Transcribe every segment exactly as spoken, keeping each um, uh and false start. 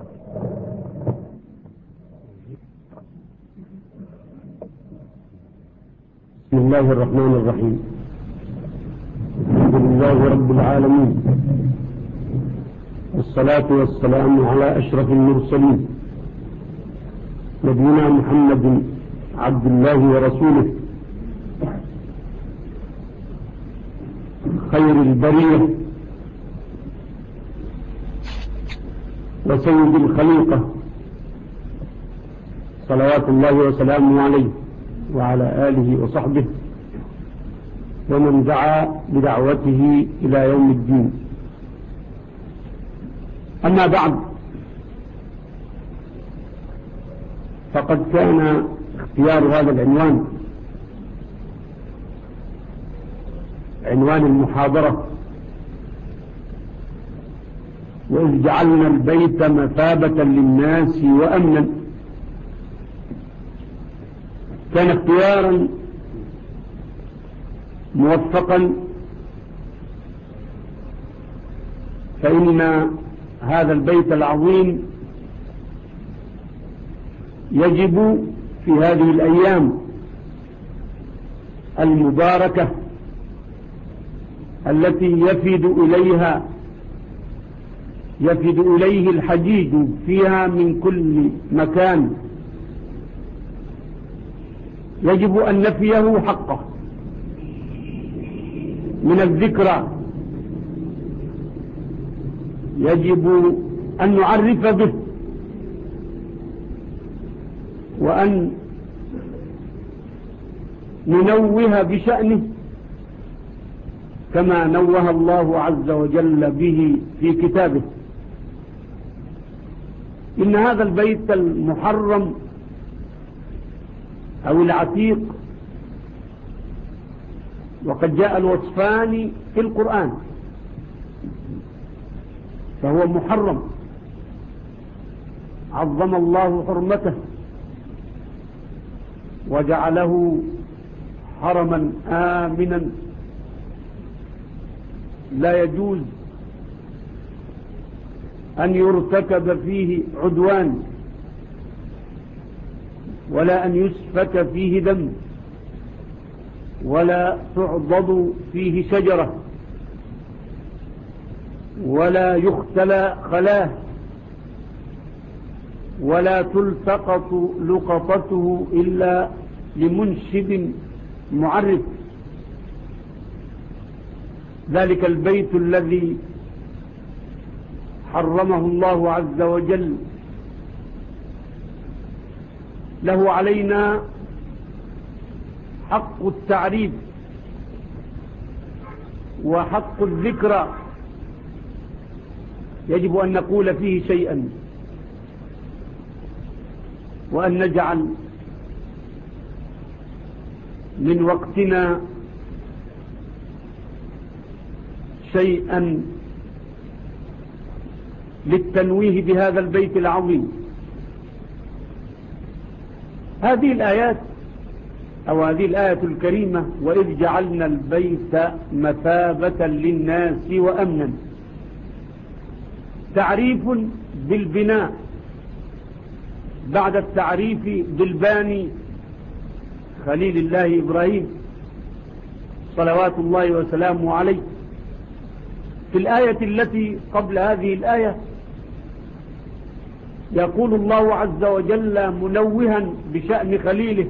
بسم الله الرحمن الرحيم. الحمد لله رب العالمين، والصلاة والسلام على أشرف المرسلين نبينا محمد عبد الله ورسوله خير البرية وسيد الخليقة، صلوات الله وسلامه عليه وعلى آله وصحبه ومن دعا بدعوته إلى يوم الدين. أما بعد، فقد كان اختيار هذا العنوان عنوان المحاضرة، وإذ جعلنا البيت مثابة للناس وأمنا، كان اختيارا موفقا، فإن هذا البيت العظيم يجب في هذه الأيام المباركة التي يفد إليها يفد إليه الحجيج فيها من كل مكان، يجب أن نفيه حقه من الذكرى، يجب أن نعرف به، وأن ننوه بشأنه كما نوه الله عز وجل به في كتابه. إن هذا البيت المحرم أو العتيق، وقد جاء الوصفان في القرآن، فهو محرم عظم الله حرمته وجعله حرما آمنا لا يجوز أن يرتكب فيه عدوان ولا أن يسفك فيه دم ولا تعضد فيه شجرة ولا يختلى خلاه ولا تلتقط لقطته إلا لمنشد معرف. ذلك البيت الذي حرمه الله عز وجل له علينا حق التعريف وحق الذكرى، يجب أن نقول فيه شيئا، وأن نجعل من وقتنا شيئا للتنويه بهذا البيت العظيم. هذه الآيات أو هذه الآية الكريمة، وإذ جعلنا البيت مثابة للناس وأمنا، تعريف بالبناء بعد التعريف بالباني خليل الله إبراهيم صلوات الله وسلامه عليه. في الآية التي قبل هذه الآية يقول الله عز وجل منوها بشأن خليله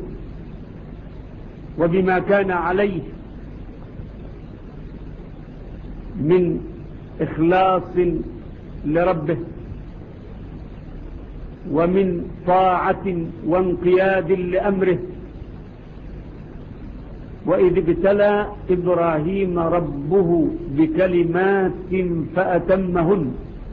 وبما كان عليه من إخلاص لربه ومن طاعة وانقياد لأمره. وإذ ابتلى إبراهيم ربه بكلمات فأتمهن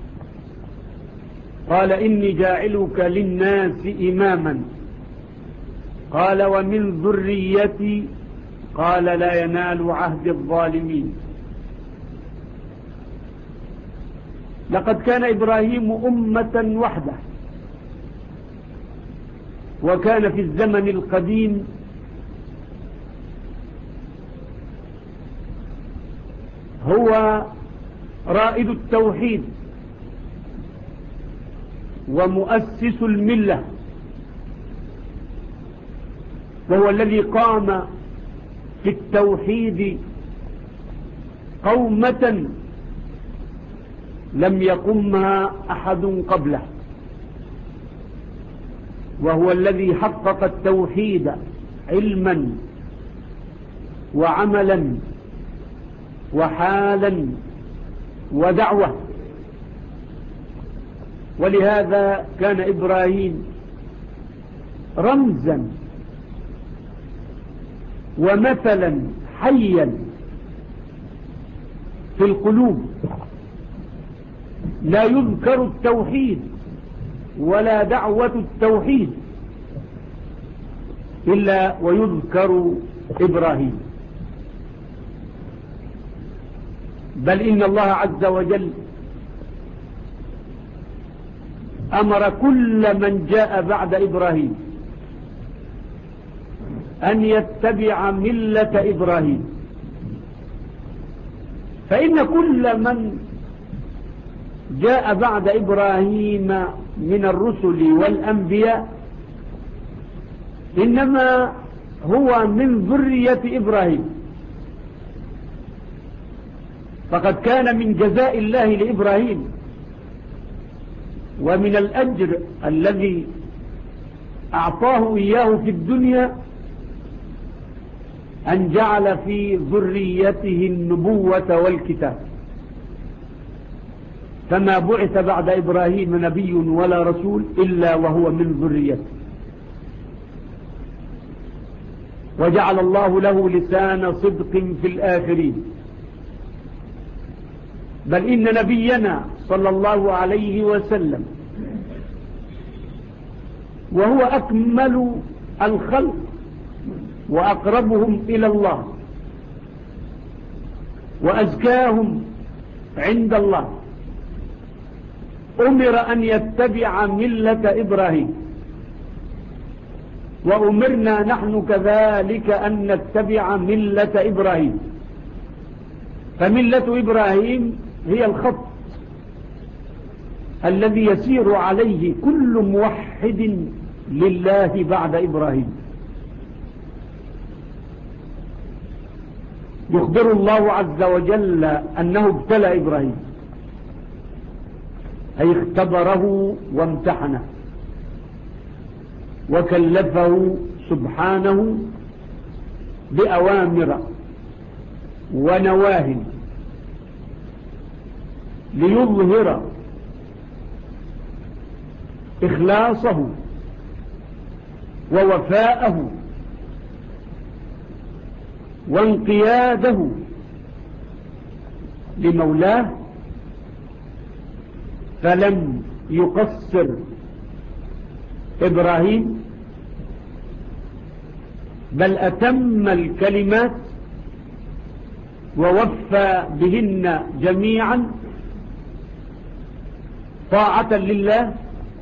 قال إني جاعلك للناس إماما قال ومن ذريتي قال لا ينال عهد الظالمين. لقد كان إبراهيم أمة وحده، وكان في الزمن القديم هو رائد التوحيد ومؤسس الملة، وهو الذي قام في التوحيد قومة لم يقمها أحد قبله، وهو الذي حقق التوحيد علما وعملا وحالا ودعوة. ولهذا كان إبراهيم رمزا ومثلا حيا في القلوب، لا يذكر التوحيد ولا دعوة التوحيد إلا ويذكر إبراهيم، بل إن الله عز وجل أمر كل من جاء بعد إبراهيم أن يتبع ملة إبراهيم، فإن كل من جاء بعد إبراهيم من الرسل والأنبياء إنما هو من ذرية إبراهيم. فقد كان من جزاء الله لإبراهيم ومن الأجر الذي أعطاه إياه في الدنيا أن جعل في ذريته النبوة والكتاب، فما بعث بعد إبراهيم نبي ولا رسول إلا وهو من ذريته، وجعل الله له لسان صدق في الآخرين. بل إن نبينا صلى الله عليه وسلم وهو أكمل الخلق وأقربهم إلى الله وأزكاهم عند الله أمر أن يتبع ملة إبراهيم، وأمرنا نحن كذلك أن نتبع ملة إبراهيم. فملة إبراهيم هي الخط الذي يسير عليه كل موحد لله بعد إبراهيم. يخبر الله عز وجل أنه ابتلى إبراهيم، أي اختبره وامتحنه وكلفه سبحانه بأوامر ونواهي ليظهر إخلاصه ووفاءه وانقياده لمولاه، فلم يقصر إبراهيم بل أتم الكلمات ووفى بهن جميعا طاعة لله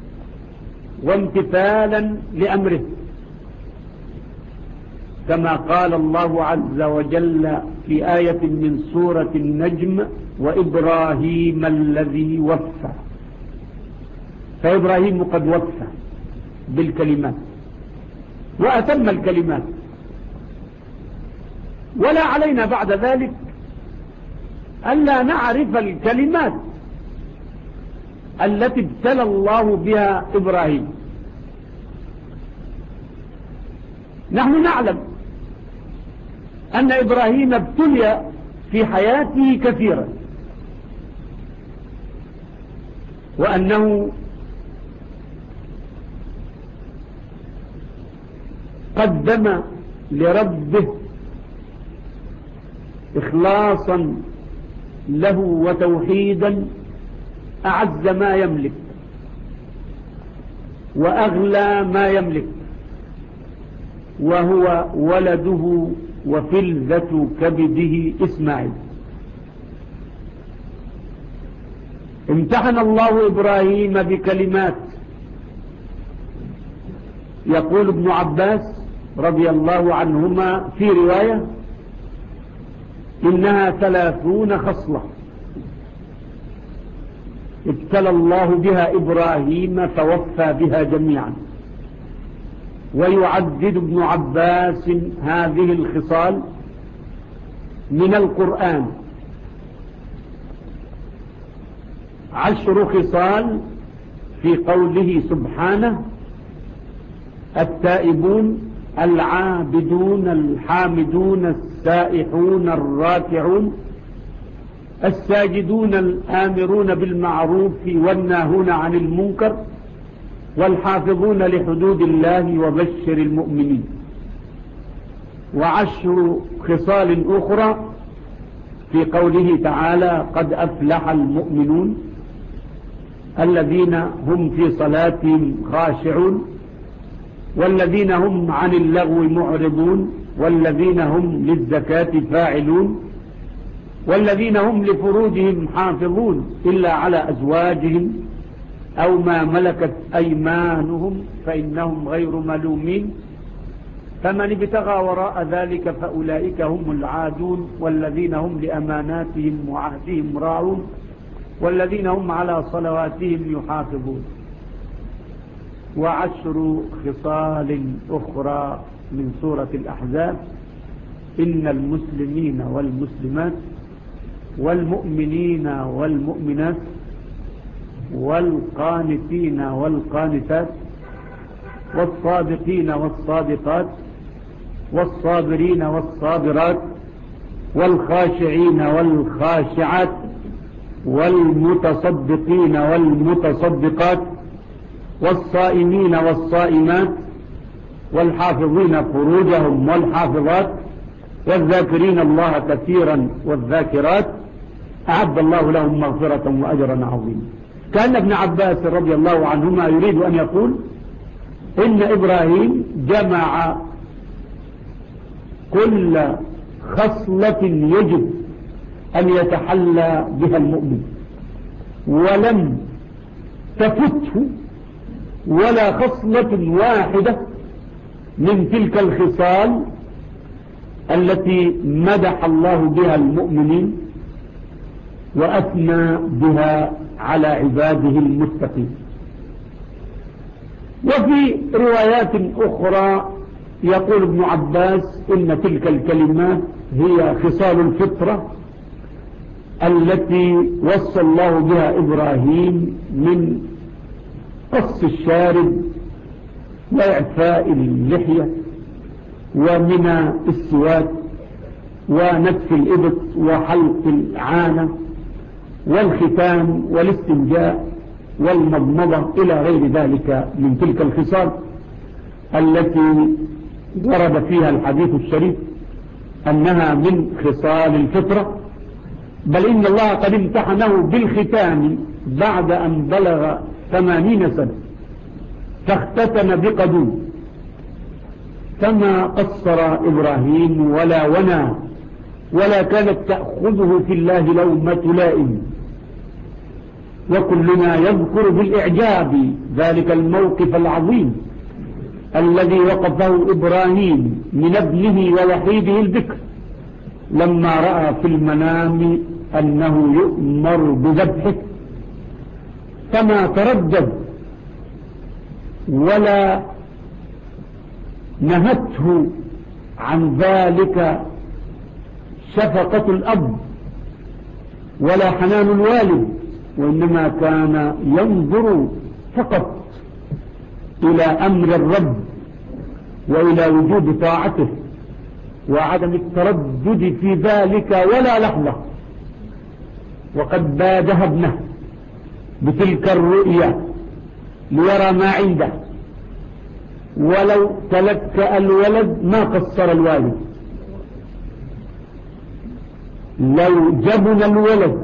وامتثالا لأمره، كما قال الله عز وجل في آية من سورة النجم: وإبراهيم الذي وفى. فإبراهيم قد وفى بالكلمات وأتم الكلمات، ولا علينا بعد ذلك ألا نعرف الكلمات التي ابتلى الله بها إبراهيم. نحن نعلم أن إبراهيم ابتلي في حياته كثيرا، وأنه قدم لربه إخلاصا له وتوحيدا أعز ما يملك وأغلى ما يملك، وهو ولده وفلذة كبده إسماعيل. امتحن الله إبراهيم بكلمات، يقول ابن عباس رضي الله عنهما في رواية: إنها ثلاثون خصلة. ابتلى الله بها إبراهيم فوفى بها جميعا. ويعدد ابن عباس هذه الخصال من القرآن عشر خصال في قوله سبحانه: التائبون العابدون الحامدون السائحون الراكعون الساجدون الآمرون بالمعروف والناهون عن المنكر والحافظون لحدود الله وبشر المؤمنين. وعشر خصال أخرى في قوله تعالى: قد أفلح المؤمنون الذين هم في صلاتهم خاشعون والذين هم عن اللغو معرضون والذين هم للزكاة فاعلون والذين هم لفروجهم حافظون إلا على أزواجهم أو ما ملكت أيمانهم فإنهم غير ملومين، فمن ابتغى وراء ذلك فأولئك هم العادون والذين هم لأماناتهم وعهدهم راعون والذين هم على صلواتهم يحافظون. وعشر خصال أخرى من سورة الأحزاب: إن المسلمين والمسلمات والمؤمنين والمؤمنات والقانتين والقانتات والصادقين والصادقات والصابرين والصابرات والخاشعين والخاشعات والمتصدقين والمتصدقات والصائمين والصائمات والحافظين فروجهم والحافظات والذاكرين الله كثيرا والذاكرات أعد الله لهم مغفرة وأجرا عظيما. كان ابن عباس رضي الله عنهما يريد أن يقول إن إبراهيم جمع كل خصلة يجب أن يتحلى بها المؤمن ولم تفته ولا خصلة واحدة من تلك الخصال التي مدح الله بها المؤمنين وأثنى بها على عباده المتقين. وفي روايات أخرى يقول ابن عباس إن تلك الكلمات هي خصال الفطرة التي وصى الله بها إبراهيم من قص الشارب وإعفاء اللحية ومن السواك ونتف الإبط وحلق العانة والختان والاستنجاء والمضمضة إلى غير ذلك من تلك الخصال التي ورد فيها الحديث الشريف أنها من خصال الفطرة. بل إن الله قد امتحنه بالختان بعد أن بلغ ثمانين سنة فاختتن بقدوم، فما قصر إبراهيم ولا ونا ولا كانت تأخذه في الله لومة لائم. وكلنا يذكر بالإعجاب ذلك الموقف العظيم الذي وقفه إبراهيم من ابنه ووحيده البكر لما رأى في المنام أنه يؤمر بذبحه، فما تردد ولا نهته عن ذلك شفقة الأب ولا حنان الوالد، وإنما كان ينظر فقط إلى أمر الرب وإلى وجوب طاعته وعدم التردد في ذلك ولا لحظة. وقد بادها ابنه بتلك الرؤيا ليرى ما عنده، ولو تلكأ الولد ما قصر الوالد، لو جبن الولد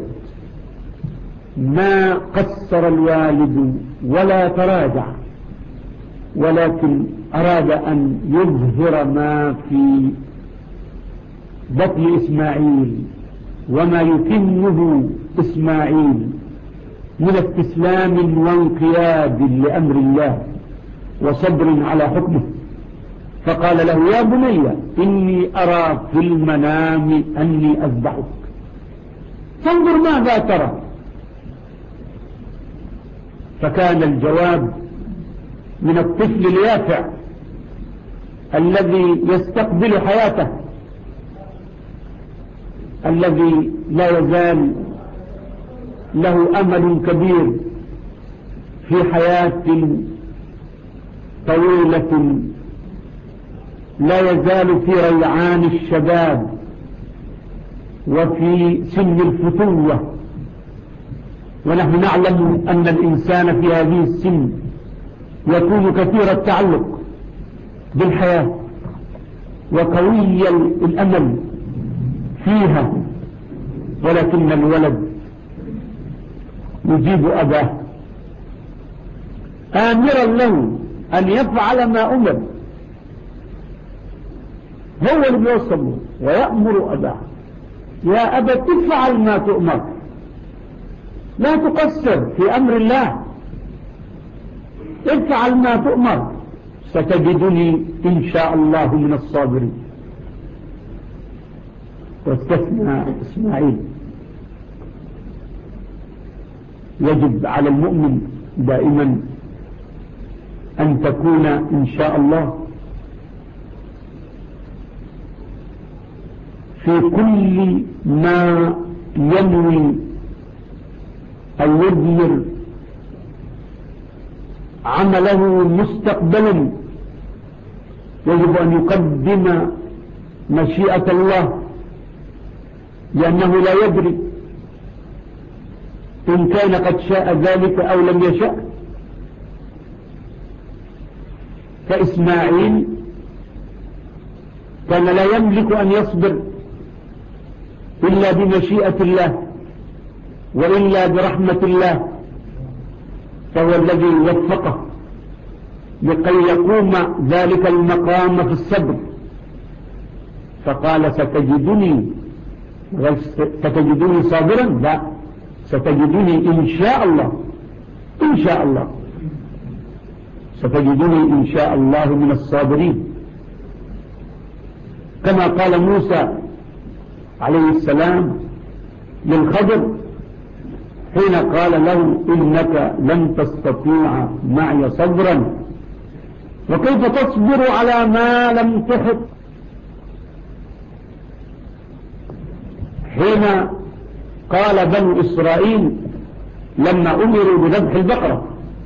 ما قصر الوالد ولا تراجع، ولكن أراد أن يظهر ما في بطن إسماعيل وما يتمه إسماعيل من استسلام وانقياد لأمر الله وصبر على حكمه. فقال له: يا بني إني أرى في المنام أني أذبحك فانظر ماذا ترى. فكان الجواب من الطفل اليافع الذي يستقبل حياته، الذي لا يزال له أمل كبير في حياة طويلة، لا يزال في ريعان الشباب وفي سن الفتوة. ونحن نعلم أن الإنسان في هذه السن يكون كثير التعلق بالحياة وقوي الأمل فيها، ولكن الولد يجيب أباه آمرا له أن يفعل ما أمر، هو اللي بيوصل ويأمر أباه: يا أبا تفعل ما تؤمر، لا تقصر في أمر الله، افعل ما تؤمر، ستجدني إن شاء الله من الصابرين. واستثنى إسماعيل. يجب على المؤمن دائما أن تكون إن شاء الله في كل ما ينوي أو يدير عمله مستقبلا، يجب أن يقدم مشيئة الله، لأنه لا يدري إن كان قد شاء ذلك أو لم يشاء. فإسماعيل كان لا يملك أن يصبر إلا بمشيئة الله وإلا برحمة الله، فهو الذي وفقه لكي يقوم ذلك المقام في الصبر. فقال: ستجدني ستجدني صابرا؟ لا، ستجدني إن شاء الله، إن شاء الله ستجدني إن شاء الله من الصابرين. كما قال موسى عليه السلام للخضر حين قال له: إنك لن تستطيع معي صبرا، وكيف تصبر على ما لم تحط. حين قال بنو إسرائيل لما أمروا بذبح البقرة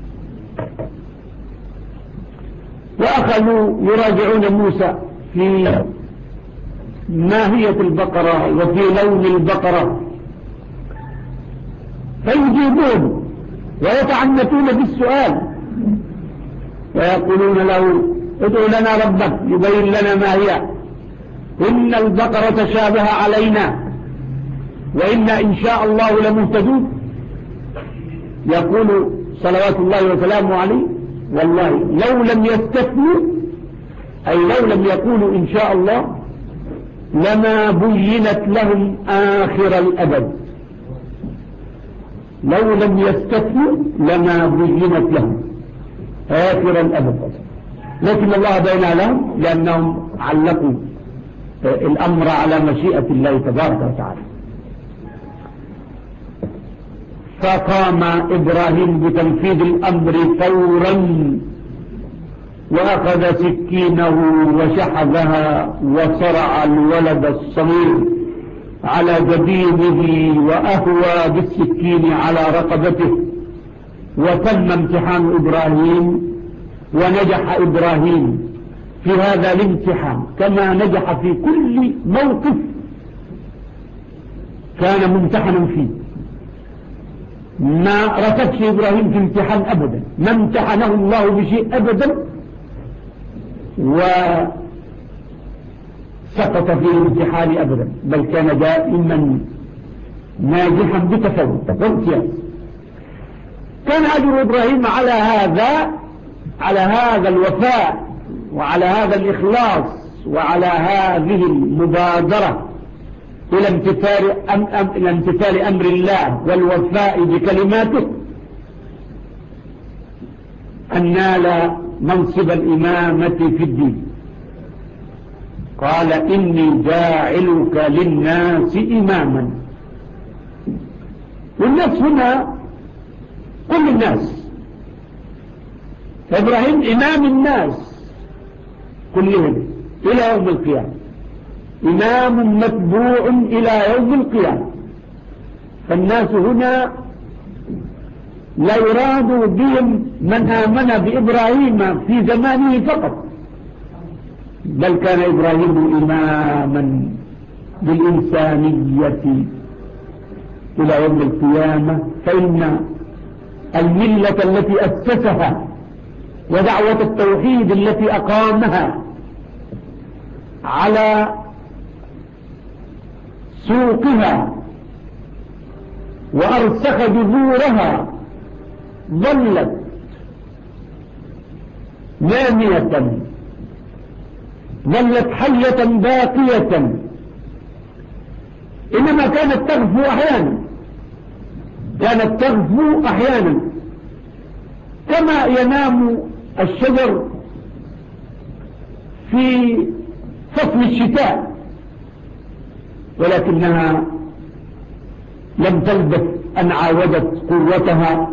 وأخذوا يراجعون موسى في ماهية البقرة وفي لون البقرة، فيجيبون ويتعنتون بالسؤال ويقولون له: ادعو لنا ربك يبين لنا ما هي، إن البقرة تشابه علينا وإنا إن شاء الله لمهتدون. يقول صلوات الله وسلامه عليه: والله لو لم يستثنوا، أي لو لم يقولوا إن شاء الله، لما بينت لهم آخر الأبد. لو لم يستثنوا لما بينت لهم آخر الأبد، لكن الله بين لهم لأنهم علقوا الأمر على مشيئة الله تبارك وتعالى. فقام إبراهيم بتنفيذ الأمر فورا، وأخذ سكينه وشحذها وصرع الولد الصغير على جبينه وأهوى بالسكين على رقبته. وتم امتحان إبراهيم، ونجح إبراهيم في هذا الامتحان كما نجح في كل موقف كان ممتحنا فيه. ما رتبش إبراهيم في امتحان أبدا، ما امتحنه الله بشيء أبدا وسقط في الامتحان أبدا، بل كان دائما ناجحا بتفوق وامتياز. كان أجر إبراهيم على هذا على هذا الوفاء وعلى هذا الإخلاص وعلى هذه المبادرة إلى امتثال أم أم إلى امتثال أمر الله والوفاء بكلماته أن نال منصب الإمامة في الدين. قال: إني جاعلك للناس إماما. والناس هنا كل الناس، إبراهيم إمام الناس كلهم إلى يوم القيامة، إمام متبوع إلى يوم القيامة. فالناس هنا لا يراد بهم من آمن بإبراهيم في زمانه فقط، بل كان إبراهيم إماما بالإنسانية إلى يوم القيامة. فإن الملة التي أسسها ودعوة التوحيد التي أقامها على سوقها وأرسخ جذورها ظلت نامية، ظلت حية باقية، إنما كانت تغفو أحيانا، كانت تغفو أحيانا كما ينام الشجر في فصل الشتاء، ولكنها لم تلبث أن عاودت قوتها،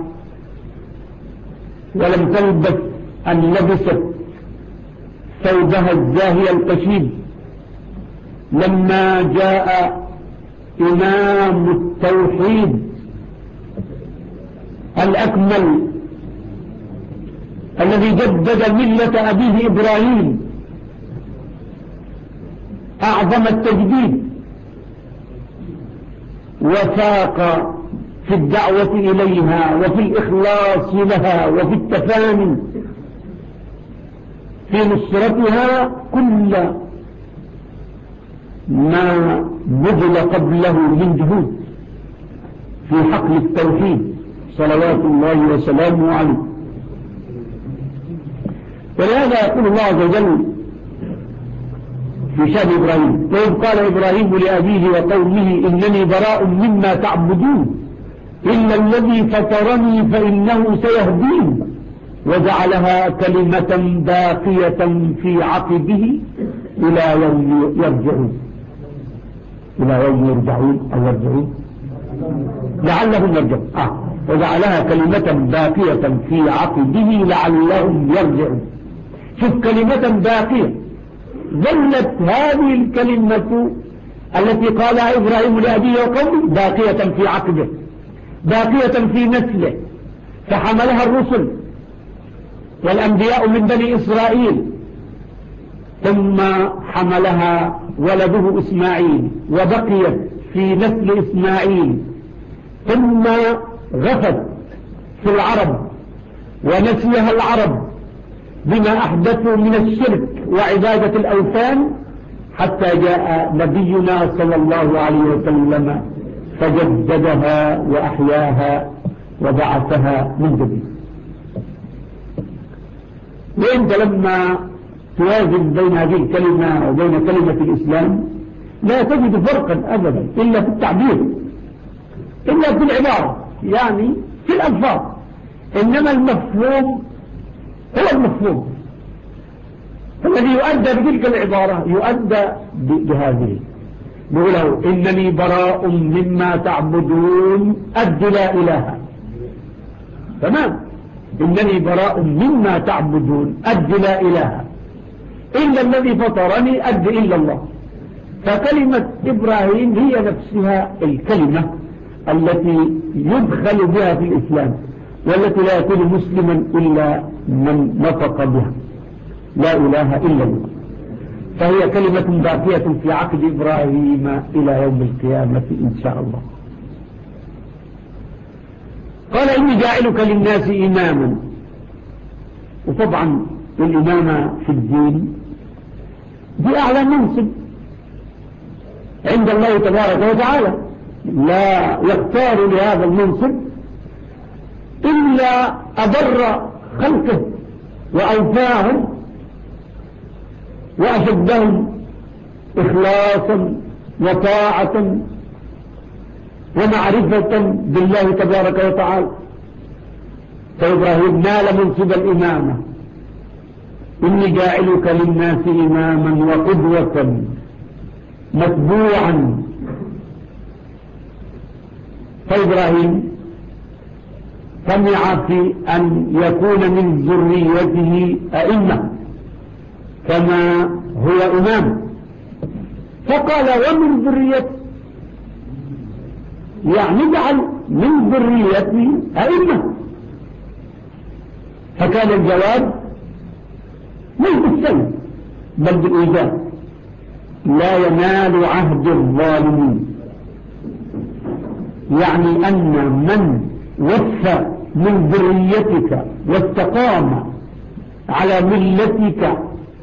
ولم تلبث أن لبست ثوبها الزاهي القشيد لما جاء إمام التوحيد الأكمل الذي جدد ملة أبيه إبراهيم أعظم التجديد، وفاق في الدعوة إليها وفي الإخلاص لها وفي التفاني في نصرتها كل ما بذل قبله من جهود في حقل التوحيد صلوات الله وسلامه عليه. ولهذا يقول الله عز وجل في شأن إبراهيم: وإذ قال إبراهيم لأبيه وقومه إنني براء مما تعبدون إلا الذي فطرني فإنه سيهدين وجعلها كلمة باقية في عقبه إلى يوم يرجعون، إلى يوم يرجعون أو يرجعون لعلهم يرجعون آه. وجعلها كلمة باقية في عقبه لعلهم يرجعون. شوف، كلمة باقية، ظلت هذه الكلمة التي قالها إبراهيم لأبيه وقومه باقية في عقبه، باقية في نسله، فحملها الرسل والأنبياء من بني إسرائيل، ثم حملها ولده إسماعيل وبقيت في نسل إسماعيل، ثم غفت في العرب ونسيها العرب بما أحدثوا من الشرك وعبادة الأوثان، حتى جاء نبينا صلى الله عليه وسلم فجددها وأحياها وبعثها من جديد. وانت لما توازن بين هذه الكلمة وبين كلمة الإسلام لا تجد فرقا أبدا إلا في التعبير، إلا في العبارة، يعني في الألفاظ، إنما المفهوم هو المفهوم الذي يؤدى بتلك العبارة يؤدى بهذه. نقوله إنني براء مما تعبدون أد لا إله، تمام، إنني براء مما تعبدون أد لا إله إلا الذي فطرني أد إلا الله. فكلمة إبراهيم هي نفسها الكلمة التي يدخل بها في الإسلام، والتي لا يكون مسلما إلا من نطق بها لا إله إلا الله. فهي كلمة باقية في عقد إبراهيم إلى يوم القيامة إن شاء الله. قال إني جاعلك للناس إماما. وطبعا الإمامة في الدين دي أعلى منصب عند الله تبارك وتعالى، لا يختار لهذا المنصب إلا أبر خلقه وأوفاهم وأشدهم إخلاصا وطاعة ومعرفة بالله تبارك وتعالى. فإبراهيم نال منصب الإمامة: إني جاعلك للناس إماما وقدوة متبوعا. فإبراهيم طمع في أن يكون من ذريته أئمة كما هو إمام، فقال ومن ذريته، يعني اجعل من ذريته أئمة. فكان الجواب ليس بالسلب بل بالإيجاب: لا ينال عهد الظالمين. يعني أن من وفى من ذريتك واستقام على ملتك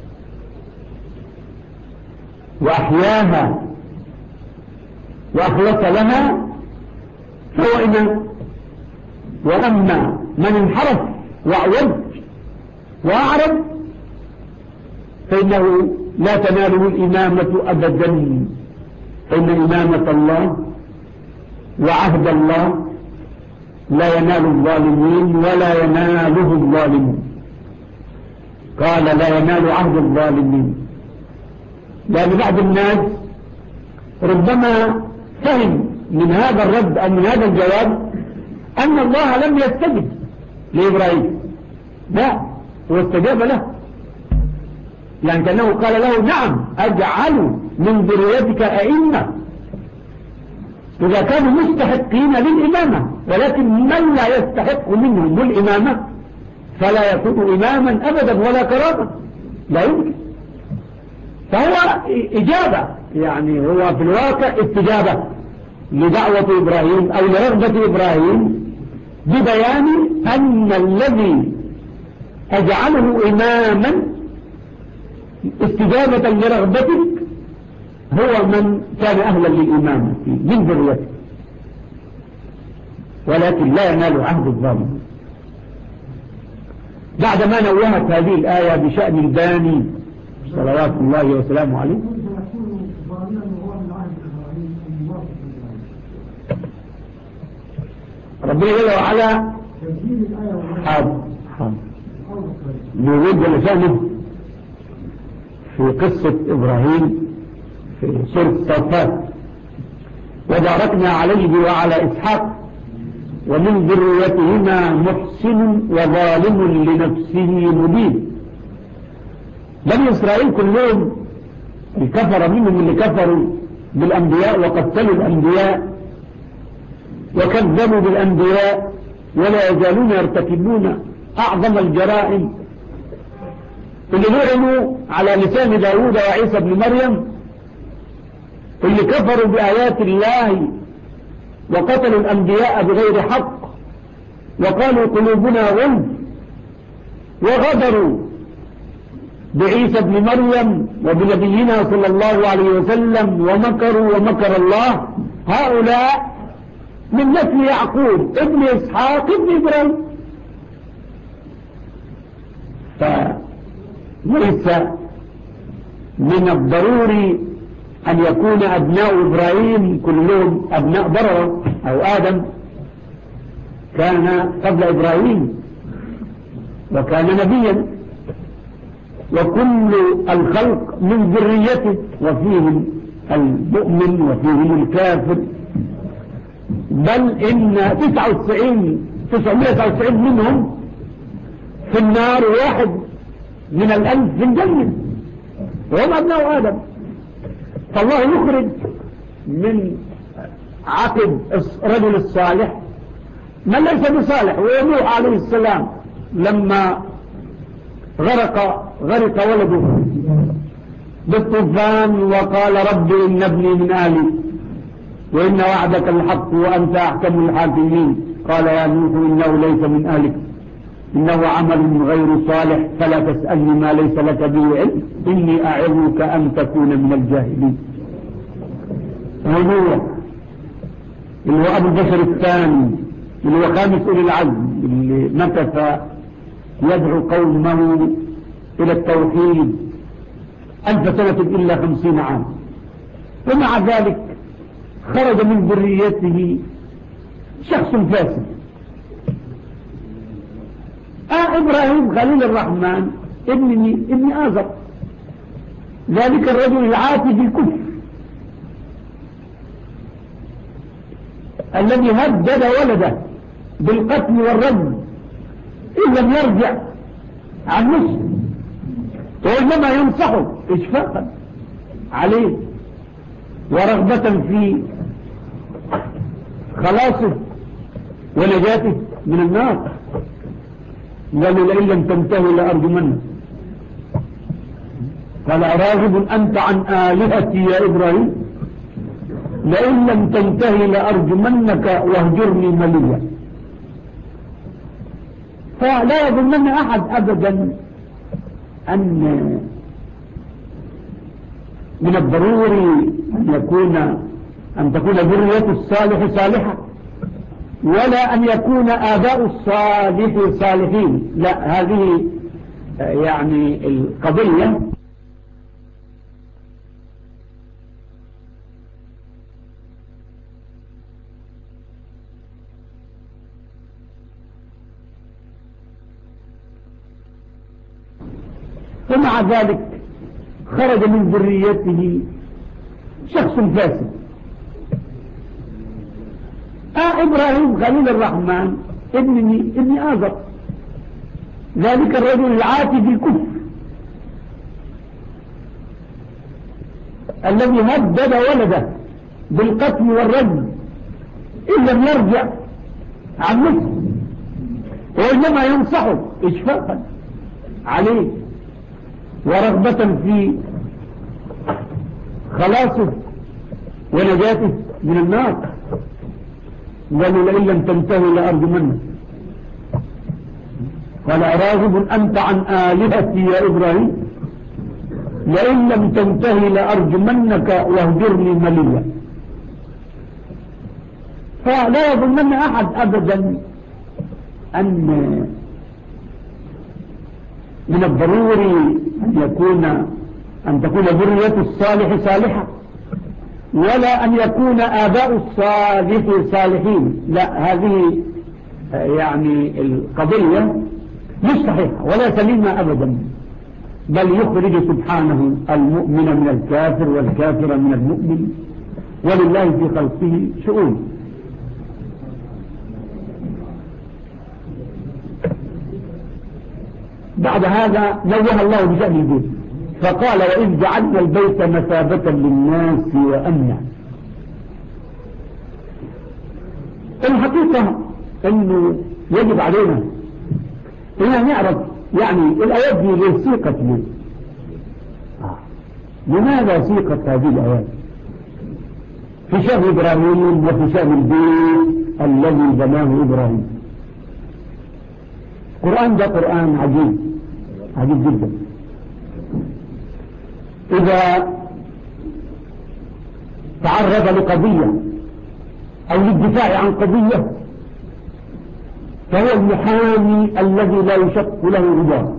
وأحياها وأخلص لها فهو إمام. وأما من انحرف وأعوج وأعرض فإنه لا تناله الإمامة أبدا، فإن إمامة الله وعهد الله لا ينال الظالمين ولا يناله الظالمون. قال لا ينال عهد الظالمين، لأن بعض الناس ربما فهم من هذا الرد أو من هذا الجواب أن الله لم يستجب لإبراهيم. لا، هو استجاب له، يعني كأنه قال له نعم أجعل من ذريتك أئمة إذا كانوا مستحقين للإمامة، ولكن من لا يستحق منهم الإمامة فلا يكون إماما أبدا ولا كرامة، لا يمكن. فهو إجابة، يعني هو في الواقع استجابة لدعوة إبراهيم أو لرغبة إبراهيم ببيان أن الذي أجعله إماما استجابة لرغبتك هو من كان أهلا للإمامة من ذريته، ولكن لا ينال عهد الظالم. بعدما نوهت هذه الآية بشأن الباني صلوات الله وسلامه عليه، ربنا جل وعلا حاضر حاضر نريد لسانه في قصة إبراهيم في سورة الصافات: وباركنا عليه وعلى إسحاق ومن ذريتهما محسن وظالم لنفسه مبين. بني إسرائيل كلهم الكفر منهم اللي كفروا بالأنبياء وقتلوا الأنبياء وكذبوا بالأنبياء ولا يزالون يرتكبون أعظم الجرائم، اللي لعنوا على لسان داود وعيسى بن مريم، اللي كفروا بآيات الله وقتلوا الأنبياء بغير حق وقالوا قلوبنا غلف، وغدروا بعيسى بن مريم وبنبينا صلى الله عليه وسلم ومكروا ومكر الله. هؤلاء من نسل يعقوب ابن إسحاق ابن إبراهيم. فليس من الضروري أن يكون أبناء إبراهيم كلهم أبناء بررة أو آدم كان قبل إبراهيم وكان نبيا، وكل الخلق من ذريته، وفيهم المؤمن وفيهم الكافر، بل إن تسعة وتسعين تسعمائة وتسعة وتسعين منهم في النار واحد من الألف في الجنة وهم أبناء آدم. فالله يخرج من عقب رجل الصالح من ليس بصالح. ونوح عليه السلام لما غرق غرق ولده بالطوفان وقال رب إن ابني من أهلي وإن وعدك الحق وأنت أحكم الحاكمين، قال يا نوح إنه ليس من أهلك إنه عمل غير صالح فلا تسألني ما ليس لك به علم إني أعظك أن تكون من الجاهلين. ونوح اللي هو أبو البشر الثاني اللي هو خامس أولي العزم اللي مكث يدعو قومه إلى التوحيد ألف سنة إلا خمسين عام، ومع ذلك خرج من ذريته شخص فاسد. آه إبراهيم خليل الرحمن ابن ابن آزر، ذلك الرجل العاتي في الكفر الذي هدد ولده بالقتل والرجم إن لم يرجع عن نفسه، وإنما ينصحه إشفاقا عليه ورغبة في خلاصه ونجاته من النار. قالوا لئن لم تنتهي لأرجمنك. قال أراغب أنت عن آلهتي يا إبراهيم؟ لئن لم تنتهي لأرجمنك واهجرني مليا. فلا يظنن أحد أبدا أن من الضروري أن يكون أن تكون ذرية الصالح صالحة، ولا أن يكون آباء الصالح صالحين. لا، هذه يعني القضية ومع ذلك خرج من ذريته شخص فاسد. آه إبراهيم خليل الرحمن ابني ابن آزر، ذلك الرجل العاتي في الكفر الذي هدد ولده بالقتل والرجم إن لم يرجع عن نفسه، وإنما ينصحه إشفاقا عليه ورغبة في خلاصه ونجاته من النار. قالوا لئن لم تنتهي لأرجمنك. قال أراغب أنت عن آلهتي يا إبراهيم؟ لئن لم تنتهي لأرجمنك واهجرني مليا. فلا يظنن أحد أبدا أن من الضروري أن يكون أن تكون ذرية الصالح صالحة، ولا أن يكون آباء الصالح صالحين. لا، هذه يعني القضية مش صحيحة ولا سليمة أبدا، بل يخرج سبحانه المؤمن من الكافر والكافر من المؤمن، ولله في خلقه شؤون. بعد هذا نوه الله بشأن البيت فقال وإذ جعلنا البيت مثابة للناس وأمنا. الحقيقة أنه يجب علينا أن نعرف يعني الآيات دي ليه سيقت ليه؟ آه. لماذا سيقت هذه الآيات في شأن إبراهيم وفي شأن البيت الذي بناه إبراهيم؟ القرآن ده قرآن عجيب عجيب جدا. إذا تعرض لقضية أو للدفاع عن قضية فهو المحامي الذي لا يشق له غبار،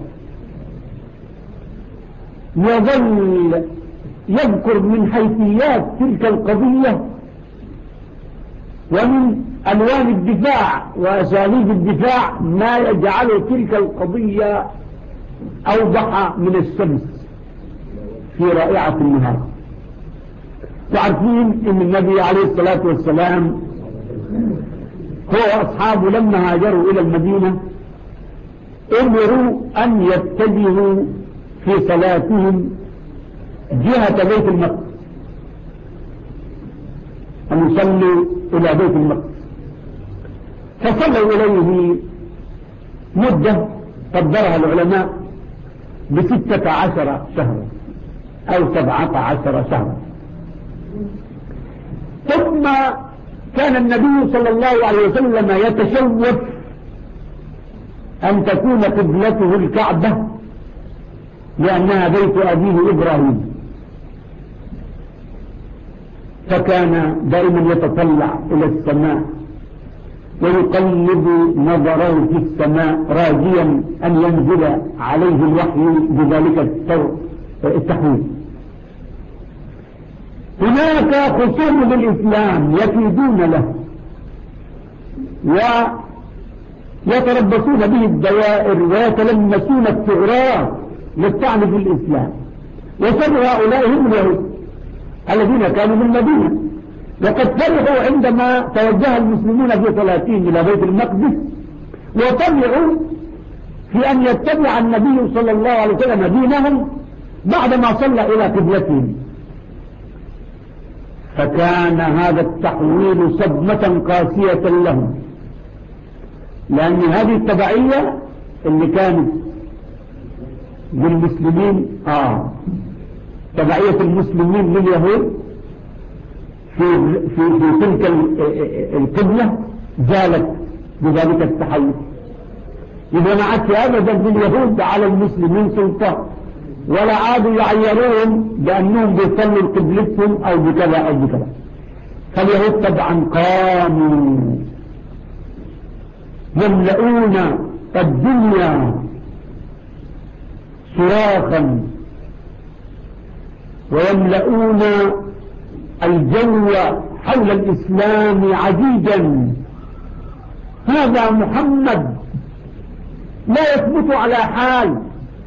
يظل يذكر من حيثيات تلك القضية ومن ألوان الدفاع وأساليب الدفاع ما يجعل تلك القضية أوضح من الشمس في رائعة النهار. تعرفين أن النبي عليه الصلاة والسلام هو وأصحابه لما هاجروا إلى المدينة أمروا أن يتجهوا في صلاتهم جهة بيت المقدس، أن يصلوا إلى بيت المقدس، فصلوا إليه مدة قدرها العلماء بستة عشر شهرا أو سبعة عشر شهرا. ثم كان النبي صلى الله عليه وسلم يتشوف أن تكون قبلته الكعبة لأنها بيت أبيه إبراهيم، فكان دائما يتطلع إلى السماء ويقلب نظره في السماء راجيا أن ينزل عليه الوحي بذلك التحويل. هناك خصوم للإسلام يكيدون له ويتربصون به الدوائر ويتلمسون الثغرات للطعن في الإسلام، وشر هؤلاء هم اليهود الذين كانوا من المدينة وقد فرحوا عندما توجه المسلمون في صلاتهم إلى بيت المقدس، وطمعوا في أن يتبع النبي صلى الله عليه وسلم دينهم بعدما صلى إلى قبلتهم. فكان هذا التحويل صدمة قاسية لهم، لأن هذه التبعية اللي كانت للمسلمين آه تبعية المسلمين لليهود في, في, في تلك القبلة زالت بذلك التحول. إذا ما عادش أبدا لليهود على المسلمين سلطة، ولا عادوا يعيروهم بأنهم بيصلوا لقبلتهم أو بكذا أو بكذا. فاليهود طبعا قاموا يملؤون الدنيا صراخا ويملؤون الجو حول الإسلام عجيجا. هذا محمد لا يثبت على حال،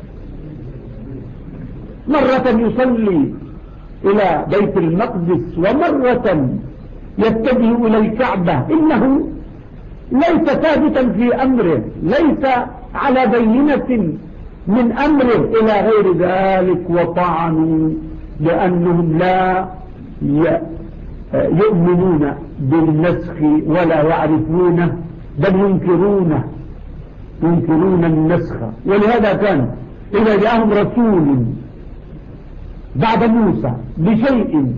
مرة يصلي إلى بيت المقدس ومرة يتجه إلى الكعبة، إنه ليس ثابتا في أمره، ليس على بينة من أمره إلى غير ذلك. وطعنوا لأنهم لا يؤمنون بالنسخ ولا يعرفونه، بل ينكرونه ينكرون النسخ. ولهذا كان إذا جاءهم رسول بعد موسى بشيء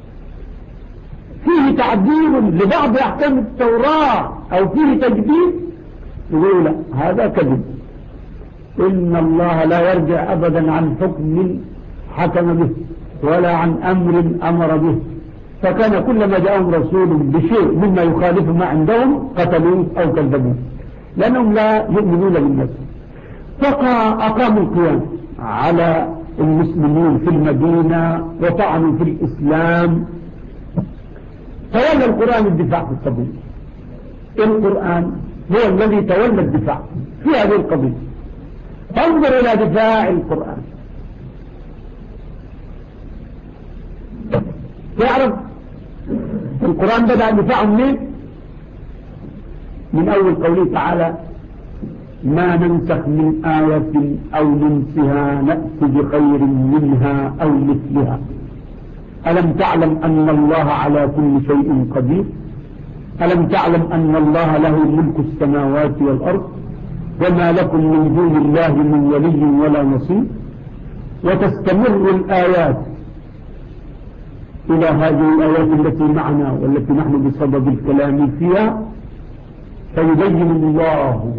فيه تعديل لبعض أحكام التوراة أو فيه تجديد، يقولوا لا، هذا كذب، إن الله لا يرجع أبدا عن حكم حكم به ولا عن أمر أمر به. فكان كلما جاءهم رسول بشيء مما يخالف ما عندهم قتلوه أو كذبوه، لأنهم لا يؤمنون بالنسخ. فأقاموا القيام على المسلمين في المدينة وطعنوا في الإسلام. تولى القرآن الدفاع في القضية. القرآن هو الذي تولى الدفاع في هذه القضية. فانظر إلى دفاع القرآن، تعرف القرآن بدأ دفاعه منين؟ من أول قوله تعالى: ما ننسخ من آية أو ننسها نأتي بخير منها أو مثلها ألم تعلم أن الله على كل شيء قدير ألم تعلم أن الله له ملك السماوات والأرض وما لكم من دون الله من ولي ولا نصير. وتستمر الآيات إلى هذه الآيات التي معنا والتي نحن بصدد الكلام فيها، فيبين الله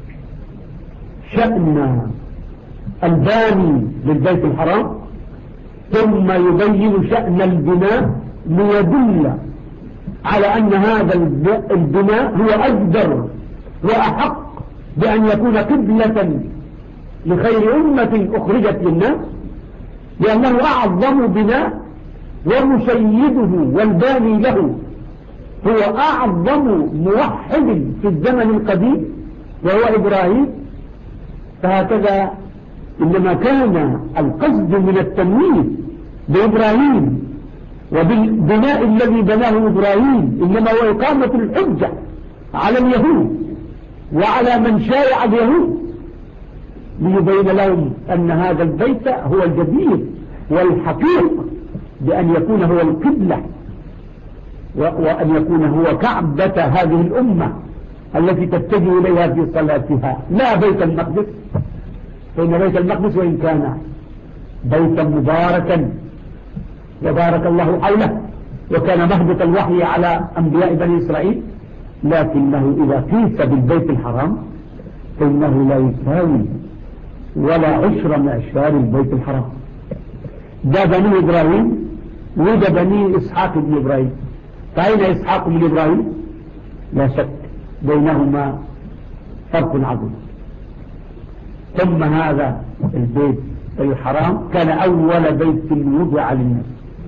شأن الباني للبيت الحرام، ثم يبين شأن البناء ليدل على أن هذا البناء هو أجدر وأحق بأن يكون قبلة لخير أمة أخرجت للناس، لأنه أعظم بناء ومشيده والباني له هو أعظم موحد في الزمن القديم وهو إبراهيم. فهكذا إنما كان القصد من التنويه بإبراهيم وبالبناء الذي بناه إبراهيم إنما هو إقامة الحجة على اليهود وعلى من شايع اليهود، ليبين لهم أن هذا البيت هو الجدير والحقيق بأن يكون هو القبلة وأن يكون هو كعبة هذه الأمة التي تتجه إليها في صلاتها، لا بيت المقدس. فإن بيت المقدس وإن كان بيتا مباركا وبارك الله حوله وكان مهبط الوحي على أنبياء بني إسرائيل، لكنه إذا قيس بالبيت الحرام فإنه لا يساوي ولا عشر معشار البيت الحرام. ده بني إبراهيم وده بني إسحاق بن إبراهيم. فأين إسحاق بن إبراهيم؟ لا شك بينهما فرق عظيم. ثم هذا البيت الحرام كان أول بيت وضع للناس،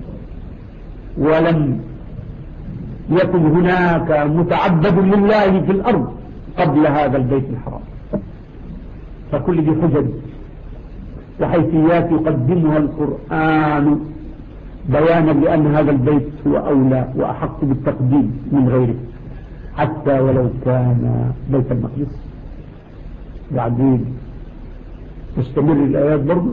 ولم يكن هناك متعبد لله في الأرض قبل هذا البيت الحرام. فكل دي حجج وحيثيات يقدمها القرآن بيانا لأن هذا البيت هو أولى وأحق بالتقديم من غيره، حتى ولو كان بيت المقدس. بعدين تستمر الآيات برضو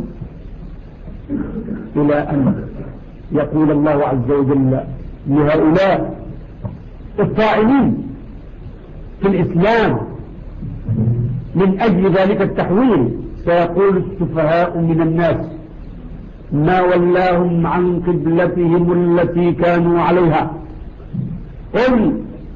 إلى أن يقول الله عز وجل لهؤلاء الطاعنين في الإسلام من أجل ذلك التحويل: سيقول السفهاء من الناس ما ولاهم عن قبلتهم التي كانوا عليها قل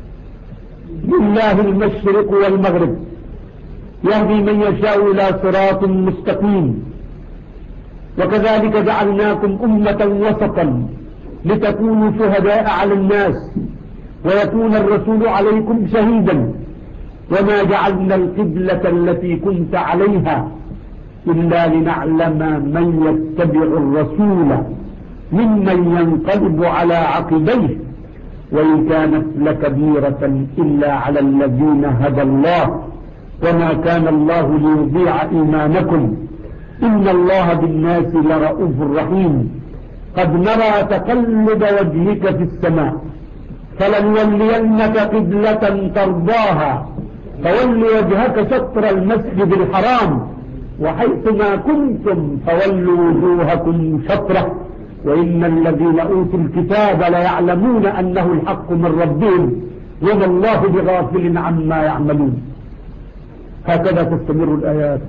لله المشرق والمغرب يهدي من يشاء إلى صراط مستقيم وكذلك جعلناكم أمة وسطا لتكونوا شهداء على الناس ويكون الرسول عليكم شهيدا وما جعلنا القبلة التي كنت عليها إلا لنعلم من يتبع الرسول ممن ينقلب على عقبيه وإن كانت لكبيرة إلا على الذين هدى الله وما كان الله ليضيع إيمانكم إن الله بالناس لرؤوف رحيم قد نرى تقلب وجهك في السماء فلنولينك قبلة ترضاها فول وجهك شطر المسجد الحرام وحيثما كنتم فولوا وجوهكم شطره وإن الذين أوتوا الكتاب ليعلمون أنه الحق من ربهم وما الله بغافل عما يعملون. هكذا تستمر الآيات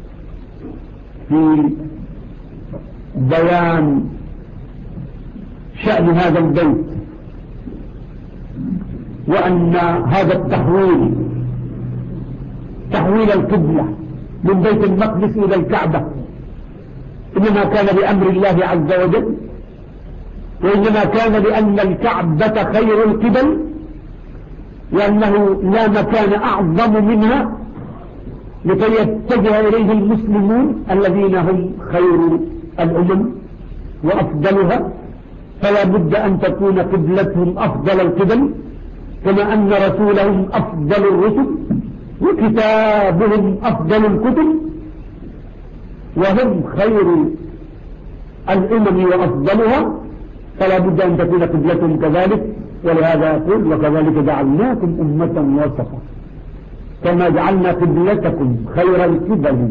في بيان شأن هذا البيت وأن هذا التحويل تحويل القبلة من بيت المقدس إلى الكعبة إنما كان بأمر الله عز وجل وإنما كان لأن الكعبة خير القبل وأنه لا مكان أعظم منها لكي يتجه إليه المسلمون الذين هم خير الأمم وأفضلها فلا بد أن تكون قبلتهم أفضل القبل كما أن رسولهم أفضل الرسل وكتابهم أفضل الكتب وهم خير الأمم وأفضلها فلا بد أن تكون قبلتهم كذلك. ولهذا يقول وكذلك جعلناكم أمة وسطا كما جعلنا قبلتكم خير القبل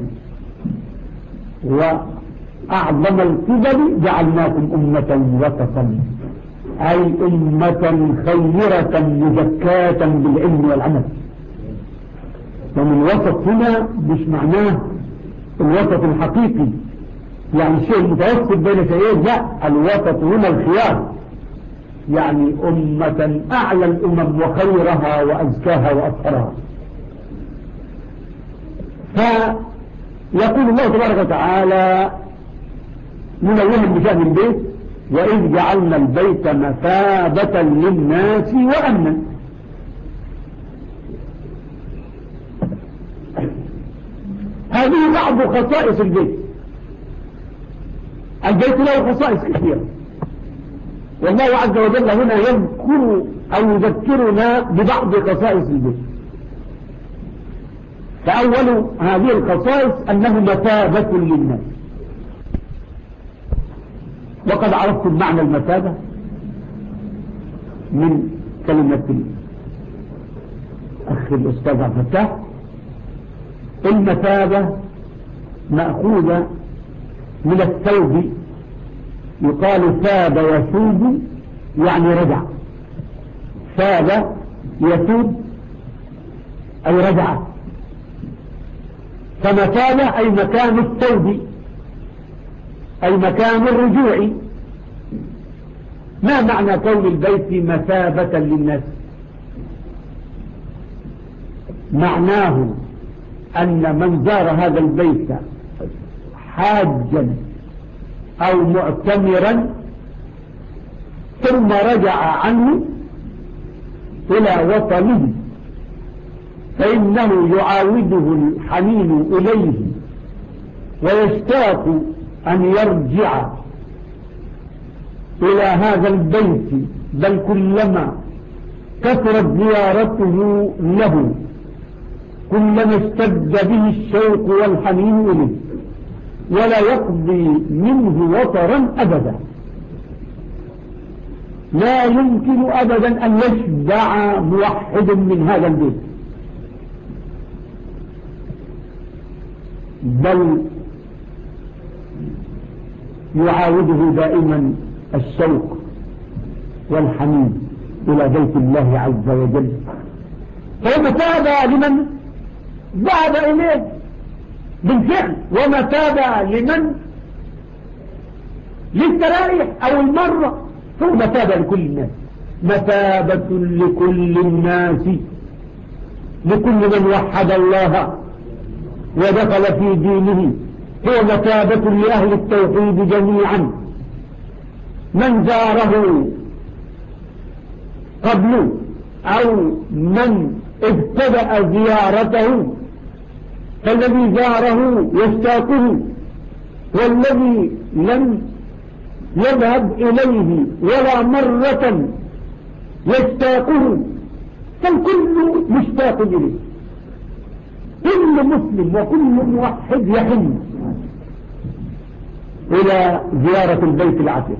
وأعظم القبل جعلناكم أمة وسطا أي أمة خيرة مزكاة بالعلم والعمل. ومن الوسط هنا مش معناه الوسط الحقيقي يعني الشيء المتوسط بين شيئين، لا، الوسط هنا الخيار يعني أمة أعلى الأمم وخيرها وأزكاها وأطهرها. فيقول الله تبارك وتعالى منوها بشأن البيت وإذ جعلنا البيت مثابة للناس وأمنا. هذه بعض خصائص البيت. البيت له خصائص كثيرة والله عز وجل هنا يذكر أو يذكرنا ببعض خصائص البيت. فأول هذه الخصائص أنه مثابة للناس. وقد عرفتم معنى المثابة من كلمة الأخ الأستاذ عبد الفتاح. المثابة مأخوذة من الثوب، يقال ثاب يثوب يعني رجع، ثاب يثوب أي رجع. فمثابة أي مكان الثوب أي مكان الرجوع. ما معنى كون البيت مثابة للناس؟ معناه أن من زار هذا البيت حاجا أو معتمرا ثم رجع عنه إلى وطنه فإنه يعاوده الحنين إليه ويشتاق أن يرجع إلى هذا البيت، بل كلما كثرت زيارته له كلما اشتد به الشوق والحنين إليه ولا يقضي منه وطرا أبدا. لا يمكن أبدا أن يشبع موحد من هذا البيت، بل يعاوده دائما الشوق والحنين إلى بيت الله عز وجل. فمتابع لمن ذهب إليه بالفعل، ومتابع لمن للترائح أو المرة، هو مثابة لكل الناس، مثابة لكل الناس، لكل من وحد الله ودخل في دينه، هو مثابة لأهل التوحيد جميعا. من زاره قبل أو من ابتدأ زيارته فالذي زاره يشتاقه، والذي لم يذهب إليه ولا مرة يشتاقه، فالكل مشتاق إليه. كل مسلم وكل موحد يحن إلى زيارة البيت العتيق،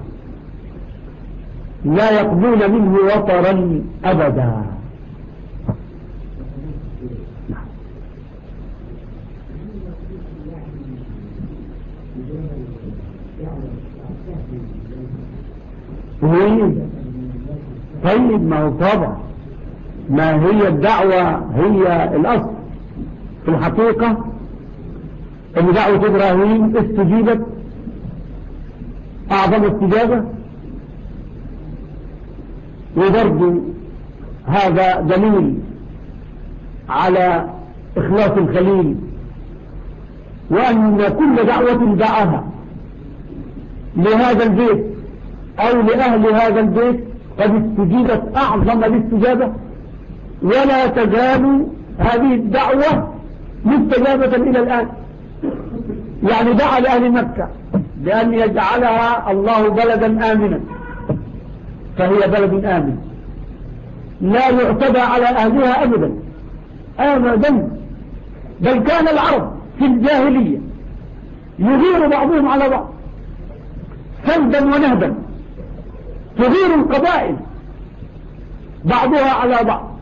لا يقبلون منه وطرا أبدا. طيب، ما هو طبعا ما هي الدعوة هي الأصل في الحقيقة، ان دعوة إبراهيم استجيبت أعظم استجابة، وبرضو هذا دليل على إخلاص الخليل، وأن كل دعوة دعاها لهذا البيت أو لأهل هذا البيت قد استجيبت أعظم الاستجابة، ولا تزال هذه الدعوة مستجابة إلى الآن. يعني دعا لأهل مكة بأن يجعلها الله بلدا آمنا، فهي بلد آمن لا يعتدى على أهلها أبدا أبدا، بل كان العرب في الجاهلية يغير بعضهم على بعض سلبا ونهبا، تغير القبائل بعضها على بعض،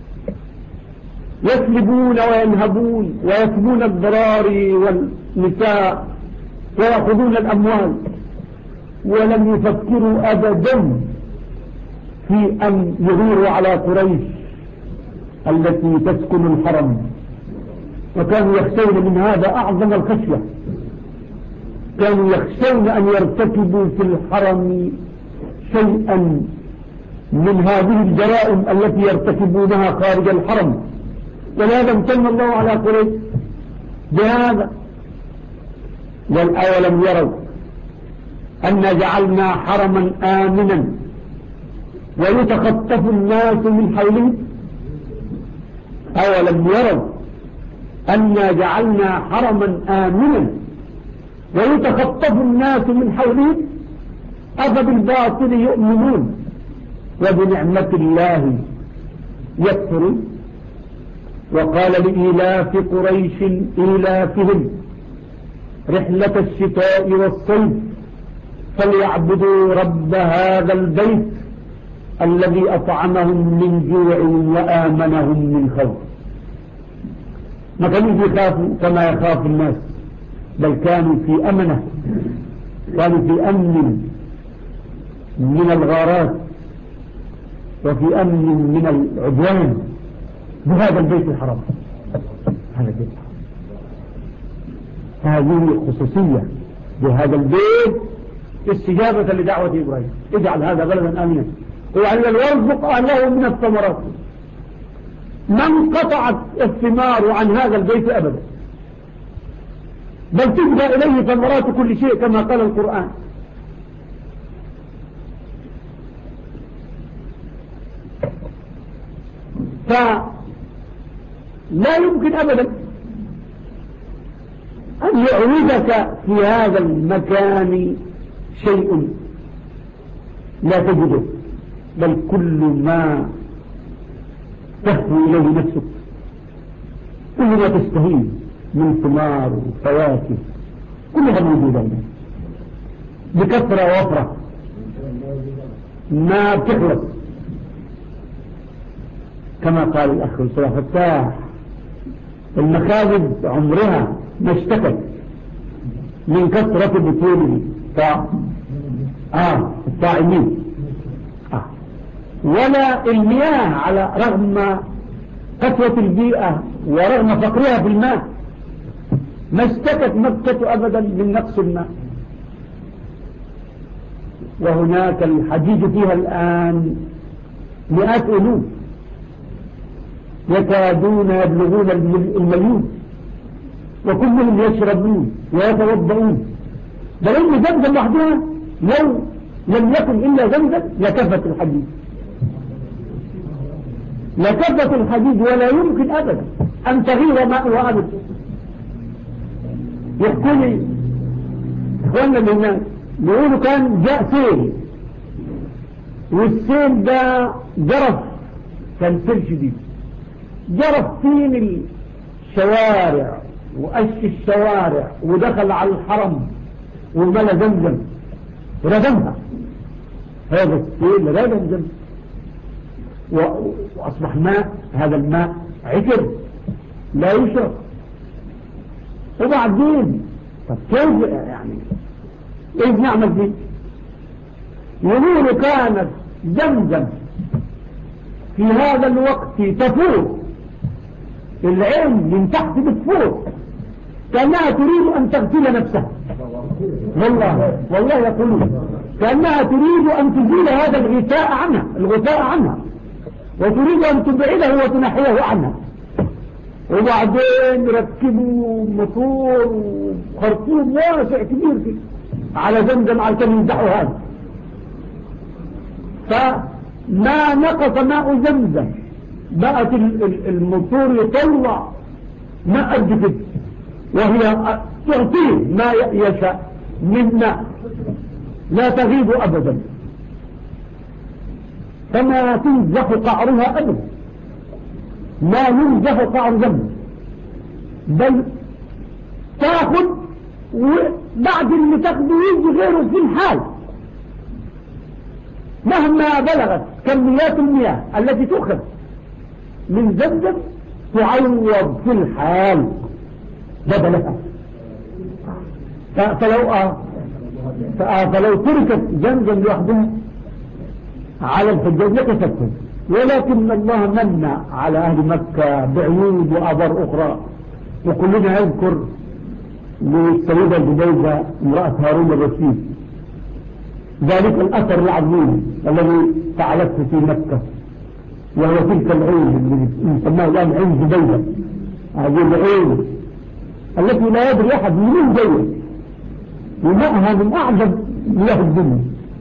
يسلبون وينهبون ويسبون الضراري والنساء ويأخذون الأموال، ولم يفكروا أبدا في أن يغيروا على قريش التي تسكن الحرم، وكانوا يخشون من هذا أعظم الخشية، كانوا يخشون أن يرتكبوا في الحرم شيئا من هذه الجرائم التي يرتكبونها خارج الحرم. ولهذا امتن الله على قريش بهذا. والأولم يروا أن جعلنا حرما آمنا ويتخطف الناس من حولهم؟ أولم يروا أن جعلنا حرما آمنا ويتخطف الناس من حولهم؟ أفبالباطل يؤمنون وبنعمة الله يكفرون. وقال لإيلاف قريش إيلافهم رحلة الشتاء والصيف فليعبدوا رب هذا البيت الذي أطعمهم من جوع وآمنهم من خوف. ما كانوا يخافوا كما يخاف الناس، بل كانوا في أمنة، كانوا في أمن من الغارات وفي أمن من العدوان بهذا البيت الحرام. هذا البيت هذه خصوصية بهذا البيت استجابة لدعوة إبراهيم، اجعل هذا بلدا آمنا ويعني وارزق أهله من الثمرات. ما انقطعت الثمار عن هذا البيت أبدا، بل تجبى إليه ثمرات كل شيء كما قال القرآن. فلا يمكن أبدا أن يعوزك في هذا المكان شيء لا تجده، بل كل ما تهوي إليه نفسك، كل ما تستهيه من ثمار وفواكه كلها موجودة بكثرة ووفرة. ما بتخلص، كما قال الأخ صلاح فتاح المخازن عمرها ما اشتكت من كثرة بطول آه الطائمين آه. ولا المياه على رغم قسوة البيئة ورغم فقرها في الماء ما اشتكت مكة أبدا من نقص الماء. وهناك الحجيج فيها الآن مئات ألوف يكادون يبلغون المليون، وكلهم يشربون ويتوضؤون. بل إن زمزم وحدها لو لم يكن إلا زمزم لكفت الحجيج، لكفت الحجيج، ولا يمكن أبدا أن تغير ماء أبدا. يحكوا لي إخواننا من الناس يقولوا كان جاء سيل، والسيل ده جرف، كان سيل شديد، جرف طين الشوارع وأش الشوارع ودخل على الحرم وملا زمزم ردمها. هذا السيل ردم زمزم وأصبح ماء، هذا الماء عكر لا يشرب. وبعدين طب كيف يعني ايش نعمل فيه؟ يقولوا كانت زمزم في هذا الوقت تفور، العين من تحت بتفور كأنها تريد أن تغسل نفسها. والله والله يقولون كأنها تريد أن تزيل هذا الغثاء عنها، الغثاء عنها، وتريد أن تبعده وتنحيه عنها. وبعدين ركبوا موتور وخرطوم واسع كبير كده على زمزم علشان يمسحوا هذا، فما نقص ماء زمزم، بقت الموتور يطلع ماء قد كده، وهي تعطيه ما يشاء من ماء لا تغيب أبدا، فما تنزح قعرها أبدا، ما ينزح قعر زمزم، بل تاخذ وبعد اللي تاخذه يجي غيره في الحال. مهما بلغت كميات المياه التي تؤخذ من زمزم تعوض في الحال بدلها. فلو آه فلو تركت زمزم لوحدها على الحجاج لكفتهم، ولكن الله من على أهل مكة بعيود وآبار أخرى. وكلنا يذكر للسيدة الجبيزة امرأة هارون الرشيد ذلك الأثر العظيم الذي فعلته في مكة، وهو تلك العين التي يسمى الآن عين جبيزة، هذه العين التي لا يدري أحد من جيد، ومعها من أعجب مياه الدنيا.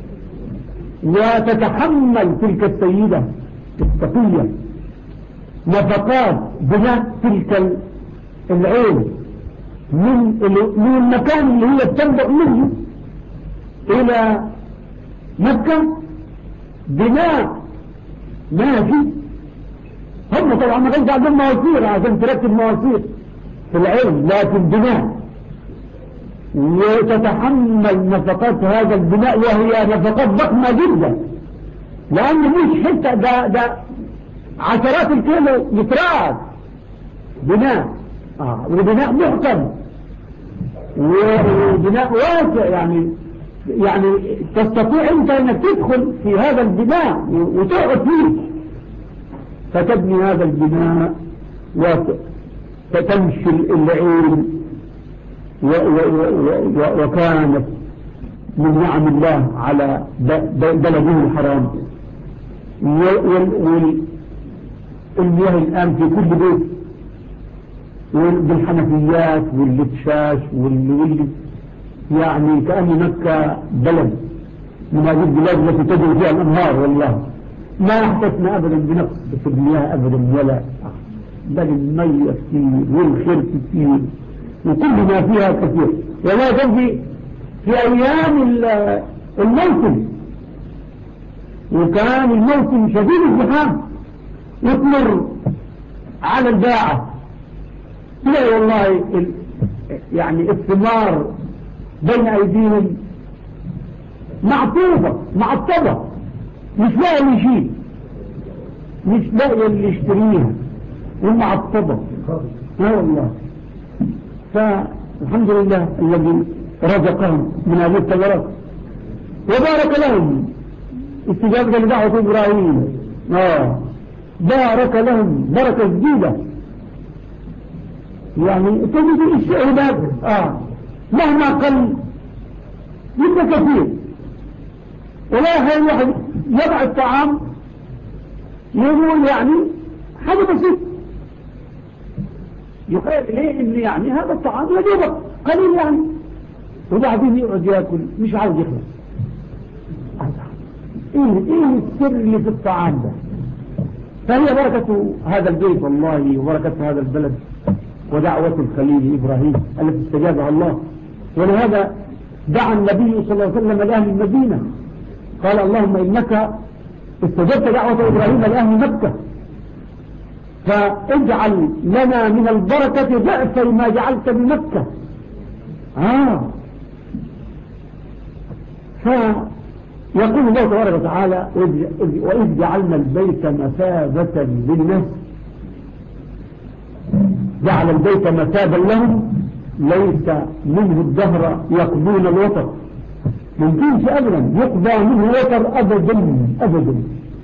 وتتحمل تلك السيدة التقية نفقات بناء تلك العين من من المكان اللي هي بتنبع منه إلى مكة، بناء ماشي. هم طبعا ما كانش عندهم مواسير عشان تركب مواسير في العين، لكن بناء، وتتحمل نفقات هذا البناء وهي نفقات ضخمة جدا، لأن مش حتة ده, ده عشرات الكيلو مترات بناء، آه وبناء محكم وبناء واسع، يعني يعني تستطيع انت انك تدخل في هذا البناء وتقعد فيه، فتبني هذا البناء وتمشي العين. وكانت من نعم الله على بلده الحرام. والمياه الآن في كل بيت، بالحنفيات والشاش واللي يعني كأن مكة بلد من هذه البلاد التي تجري فيها الأنهار. والله ما احتسنا أبدا بنقص في المياه أبدا، ولا بل المياه كثير والخير كثير وكل ما فيها كثير. ولا تجي في أيام الموسم، وكان الموسم شديد الزحام، يطمر على الباعة تلاقي والله يعني الثمار بين أيديهم معطوبة معطبة مش لاقي اللي يشيل، مش لاقي اللي يشتريها ومعطبة. اه والله. فالحمد لله الذي رزقهم من هذه الثمرات وبارك لهم استجابة لدعوة إبراهيم. آه بارك لهم بركة جديدة. يعني تجد الشيء هناك آه مهما قل يبقى كثير. ولا هاي واحد يضع الطعام يقول يعني حاجة بسيطة، يخيل إليه إن يعني هذا الطعام يجيبك قليل يعني، وبعدين يقعد يأكل مش عاوز يخلص. إيه إيه السر اللي في الطعام ده؟ فهي بركة هذا البيت والله، وبركة هذا البلد، ودعوة الخليل إبراهيم التي استجابها الله. ولهذا دعا النبي صلى الله عليه وسلم لأهل المدينة، قال اللهم إنك استجبت دعوة إبراهيم لأهل مكة، فاجعل لنا من البركة ضعف ما جعلت بمكة. آه فيقول الله تبارك وتعالى وإذ جعلنا البيت مثابة للناس، جعل البيت مثابا لهم ليس منه الدهر يقضون الوتر، ممكنش أبدا يقضى منه وتر أبدا أبدا.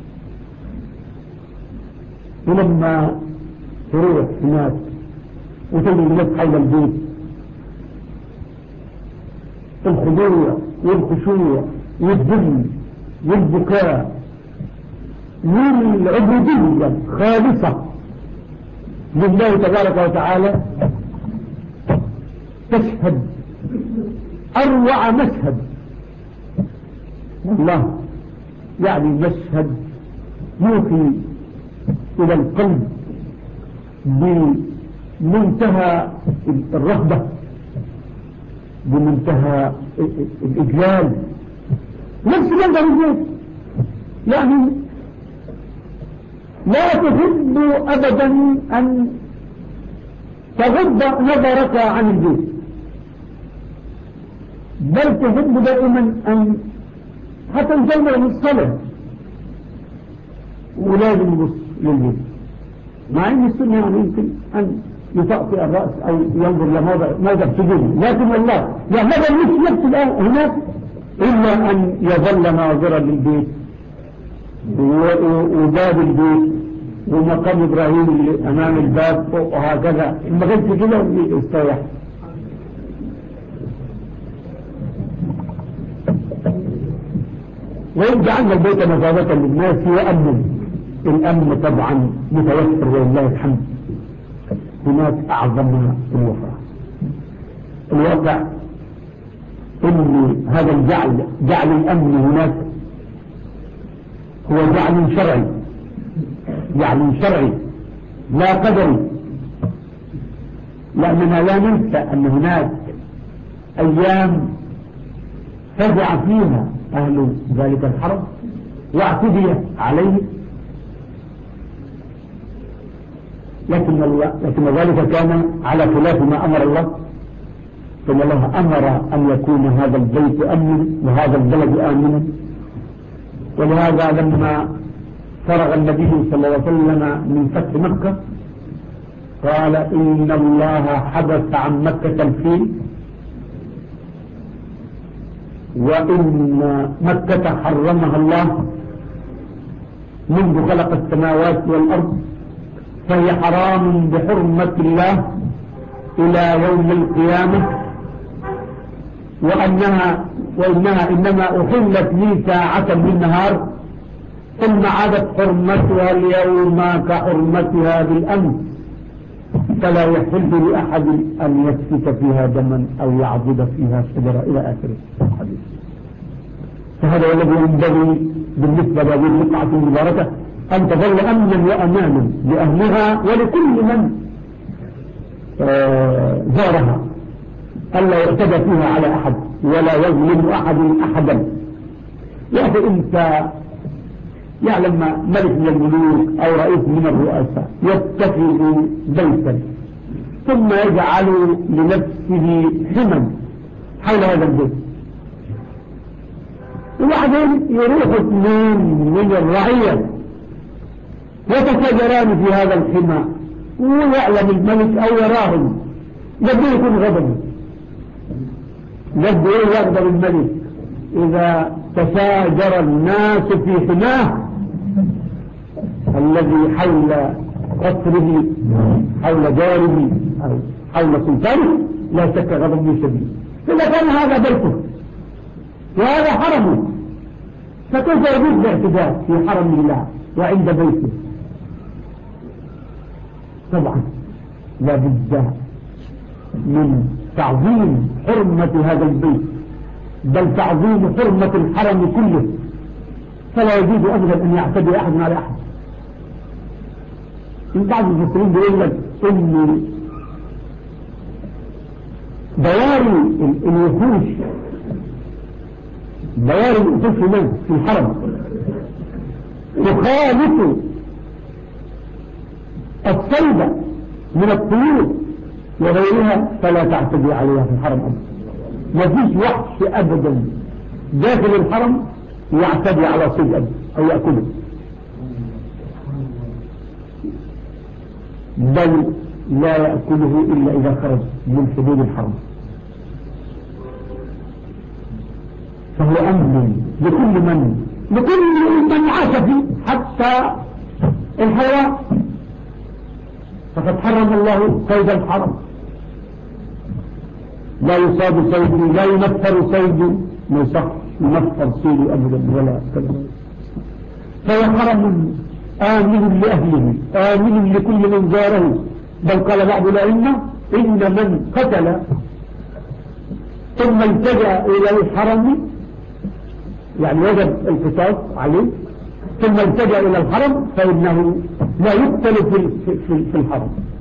ولما تروح هناك وتجد الناس حول البيت الخضوع والخشوع والذل والبكاء والعبودية خالصة لله تبارك وتعالى، تشهد أروع مشهد والله. يعني مشهد يوحي إلى القلب بمنتهى الرهبة، بمنتهى الإجلال. نفس منظر البيت يعني لا تحب أبدا أن تغض نظرك عن البيت، بل تحب دائما أن حتى الجنة من الصلاة ولازم يبص للبيت، مع أن السنة يعني يمكن أن يطأطئ الرأس أو ينظر لموضع موضع سجود، لكن الله لا هذا مش نفس الآن هناك إلا أن يظل ناظرا للبيت وباب البيت ومقام إبراهيم اللي أمام الباب وهكذا. ما كانش كده يستريح. وإن جعلنا البيت مثابة للناس وأمن، الأمن طبعا متوفر ولله الحمد. هناك أعظم الوفاء الواقع إن هذا الجعل جعل الأمن هناك هو جعل شرعي، جعل شرعي لا قدري، لأننا لا ننسى أن هناك أيام فزع فيها أهل ذلك الحرم واعتدي عليه، لكن, لكن ذلك كان على خلاف ما أمر الله. ثم الله أمر أن يكون هذا البيت أمن وهذا البلد آمن. ولهذا لما فرغ النبي صلى الله عليه وسلم من فتح مكة قال إن الله حبس عن مكة الفيل، وإن مكة حرمها الله منذ خلق السماوات والأرض، فهي حرام بحرمة الله إلى يوم القيامة، وأنها وإنها إنما أحلت لي ساعة من نهار ثم عادت حرمتها اليوم كحرمتها بالأمس، فلا يحل لأحد أن يسفك فيها دما أو يعضد فيها شجرة إلى آخر الحديث. فهذا الذي ينبغي بالنسبة لهذه البقعة المباركة أن تظل أمنا وأمانا لأهلها ولكل من آه زارها، ألا يعتدى فيها على أحد ولا يظلم أحد أحدا. يعني أنت يعلم ملك من الملوك أو رئيس من الرؤساء يتخذ بيتا ثم يجعل لنفسه حما حول هذا البيت، وبعدين يروح اثنين من الرعية يتشاجران في هذا الحمى، ويعلم الملك أو يراهم قد يكون غضب، قد يغضب الملك إذا تشاجر الناس في حماه الذي حول قصره، حول داره أو حول سلطانه، لا شك غضبه شديد. إذا كان هذا بيته وهذا حرمه، فكيف يجوز الاعتداء في حرم الله وعند بيته؟ طبعا لا بد من تعظيم حرمة هذا البيت، بل تعظيم حرمة الحرم كله، فلا يجوز أبدا أن يعتدي أحد على أحد. من بعض المسلمين بيقول لك إن دواري الوحوش دواري الوحوش هناك في الحرم تخالف الصيد من الطيور وغيرها، فلا تعتدي عليها في الحرم أبدا. ما فيش وحش أبدا داخل الحرم يعتدي على صيد أبدا أو يأكله، بل لا يأكله إلا إذا خرج من حدود الحرم، فهو أمن لكل من لكل من عاش فيه حتى الحيوان. فقد حرم الله صيد الحرم، لا يصاد صيد، لا ينفر صيد، ما يصح ينفر صيد أبدا ولا كذا. فهو حرم آمن لأهله، آمن لكل من زاره. بل قال بعض الأئمة إن من قتل ثم التجأ إلى الحرم، يعني وجب القصاص عليه ثم التجأ إلى الحرم، فإنه لا يقتل في في الحرم،